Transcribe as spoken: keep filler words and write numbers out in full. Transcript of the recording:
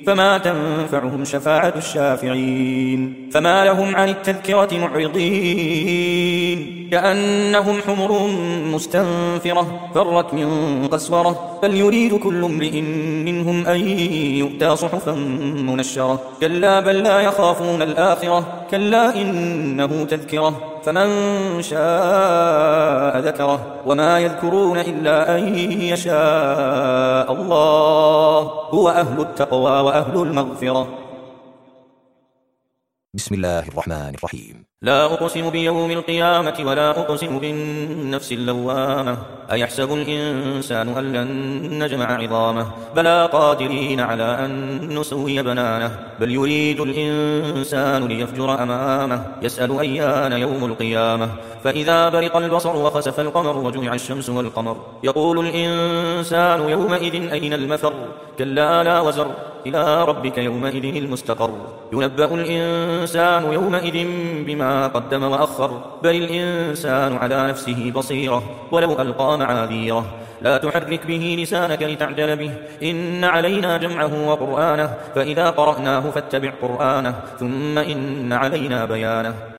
فما تنفعهم شفاعة الشافعين فما لهم عن التذكرة معرضين كأنهم حمر مستنفرة فرت من قسورة بل يريد كل امرئ منهم أن يؤتى صحفا منشرة كلا بل لا يخافون الآخرة كلا إنه تذكرة فمن شاء ذكره وما يذكرون إلا أن يشاء الله هو أهل التقوى وأهل المغفرة. بسم الله الرحمن الرحيم. لا أقسم بيوم القيامة ولا أقسم بالنفس اللوامة أيحسب الإنسان أن لن نجمع عظامه بلى قادرين على أن نسوي بنانه بل يريد الإنسان ليفجر أمامه يسأل أيان يوم القيامة فإذا برق البصر وخسف القمر وجمع الشمس والقمر يقول الإنسان يومئذ أين المفر كلا لا وزر إلى ربك يومئذ المستقر ينبأ الإنسان يومئذ بما قدم وأخر بل الإنسان على نفسه بصيرة ولو ألقى معاذيره لا تحرك به لسانك لتعجل به إن علينا جمعه وقرآنه فإذا قرأناه فاتبع قرآنه ثم إن علينا بيانه